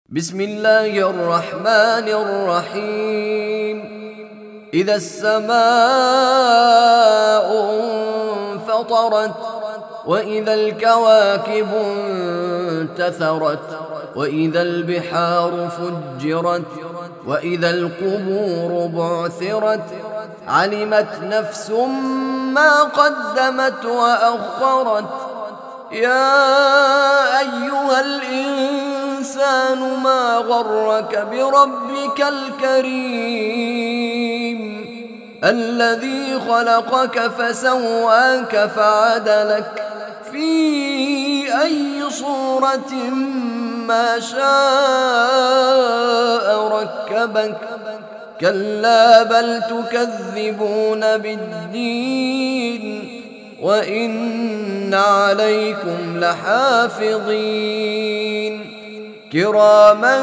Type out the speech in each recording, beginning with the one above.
بسم الله الرحمن الرحيم. إذا السماء انفطرت وإذا الكواكب انتثرت وإذا البحار فجرت وإذا القبور بعثرت علمت نفس ما قدمت وأخرت. يا أيها الإنسان ما غرك بربك الكريم الذي خلقك فسواك فعدلك في أي صورة ما شاء ركبك. كلا بل تكذبون بالدين وإن عليكم لحافظين كراما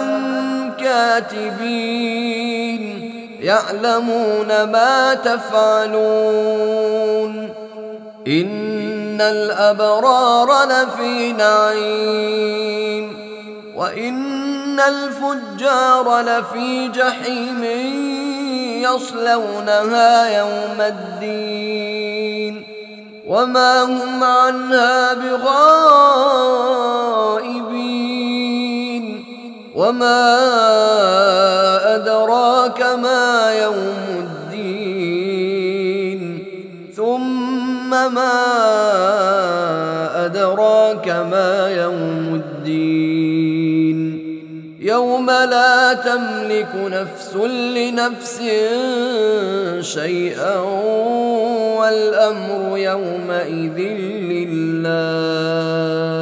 كاتبين يعلمون ما تفعلون. إن الأبرار لفي نعيم وإن الفجار لفي جحيم يصلونها يوم الدين وما هم عنها بغائبين. وما أدراك ما يوم الدين ثم ما أدراك ما يوم الدين يوم لا تملك نفس لنفس شيئا والأمر يومئذ لله.